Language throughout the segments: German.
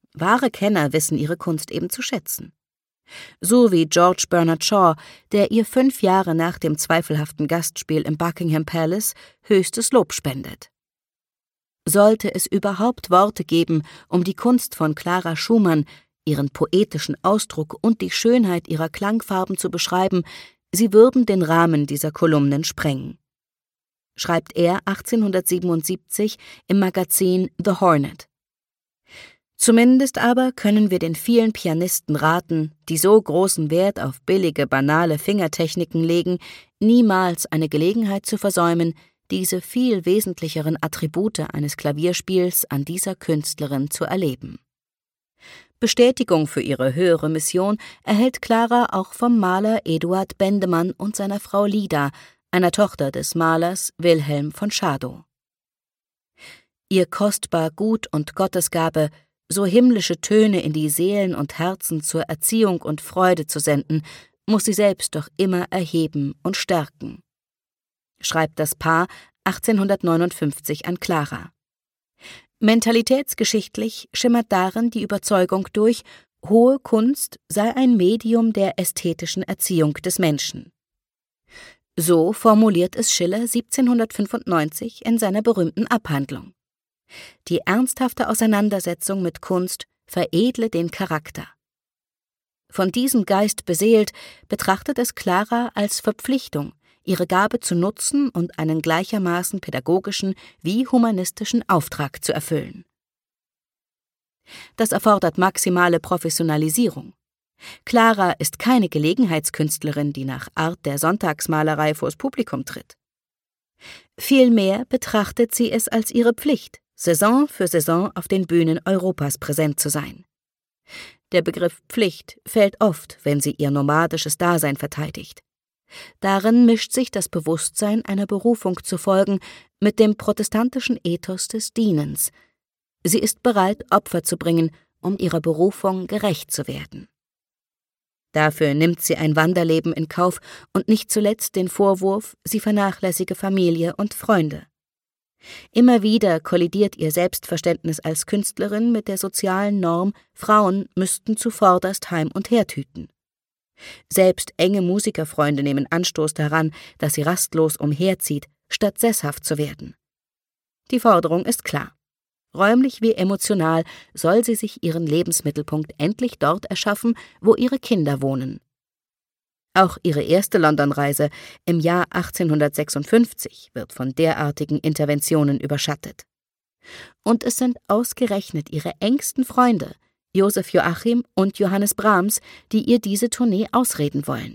Wahre Kenner wissen ihre Kunst eben zu schätzen. So wie George Bernard Shaw, der ihr 5 Jahre nach dem zweifelhaften Gastspiel im Buckingham Palace höchstes Lob spendet. Sollte es überhaupt Worte geben, um die Kunst von Clara Schumann, ihren poetischen Ausdruck und die Schönheit ihrer Klangfarben zu beschreiben, sie würden den Rahmen dieser Kolumnen sprengen. Schreibt er 1877 im Magazin The Hornet. Zumindest aber können wir den vielen Pianisten raten, die so großen Wert auf billige, banale Fingertechniken legen, niemals eine Gelegenheit zu versäumen, diese viel wesentlicheren Attribute eines Klavierspiels an dieser Künstlerin zu erleben. Bestätigung für ihre höhere Mission erhält Clara auch vom Maler Eduard Bendemann und seiner Frau Lida, einer Tochter des Malers Wilhelm von Schadow. Ihr kostbar Gut und Gottesgabe, so himmlische Töne in die Seelen und Herzen zur Erziehung und Freude zu senden, muss sie selbst doch immer erheben und stärken, schreibt das Paar 1859 an Clara. Mentalitätsgeschichtlich schimmert darin die Überzeugung durch, hohe Kunst sei ein Medium der ästhetischen Erziehung des Menschen. So formuliert es Schiller 1795 in seiner berühmten Abhandlung. Die ernsthafte Auseinandersetzung mit Kunst veredle den Charakter. Von diesem Geist beseelt, betrachtet es Clara als Verpflichtung, ihre Gabe zu nutzen und einen gleichermaßen pädagogischen wie humanistischen Auftrag zu erfüllen. Das erfordert maximale Professionalisierung. Clara ist keine Gelegenheitskünstlerin, die nach Art der Sonntagsmalerei vors Publikum tritt. Vielmehr betrachtet sie es als ihre Pflicht, Saison für Saison auf den Bühnen Europas präsent zu sein. Der Begriff Pflicht fällt oft, wenn sie ihr nomadisches Dasein verteidigt. Darin mischt sich das Bewusstsein einer Berufung zu folgen mit dem protestantischen Ethos des Dienens. Sie ist bereit, Opfer zu bringen, um ihrer Berufung gerecht zu werden. Dafür nimmt sie ein Wanderleben in Kauf und nicht zuletzt den Vorwurf, sie vernachlässige Familie und Freunde. Immer wieder kollidiert ihr Selbstverständnis als Künstlerin mit der sozialen Norm, Frauen müssten zuvorderst Heim und Herd hüten. Selbst enge Musikerfreunde nehmen Anstoß daran, dass sie rastlos umherzieht, statt sesshaft zu werden. Die Forderung ist klar. Räumlich wie emotional soll sie sich ihren Lebensmittelpunkt endlich dort erschaffen, wo ihre Kinder wohnen. Auch ihre erste Londonreise im Jahr 1856 wird von derartigen Interventionen überschattet. Und es sind ausgerechnet ihre engsten Freunde, Joseph Joachim und Johannes Brahms, die ihr diese Tournee ausreden wollen.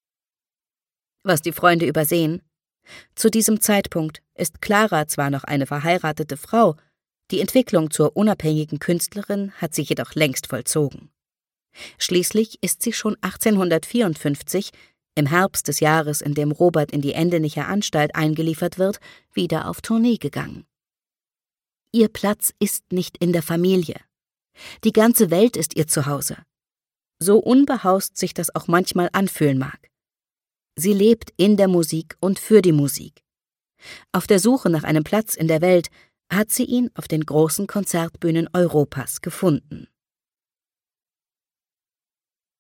Was die Freunde übersehen: Zu diesem Zeitpunkt ist Clara zwar noch eine verheiratete Frau, die Entwicklung zur unabhängigen Künstlerin hat sie jedoch längst vollzogen. Schließlich ist sie schon 1854, im Herbst des Jahres, in dem Robert in die Endenicher Anstalt eingeliefert wird, wieder auf Tournee gegangen. Ihr Platz ist nicht in der Familie. Die ganze Welt ist ihr Zuhause. So unbehaust sich das auch manchmal anfühlen mag. Sie lebt in der Musik und für die Musik. Auf der Suche nach einem Platz in der Welt hat sie ihn auf den großen Konzertbühnen Europas gefunden.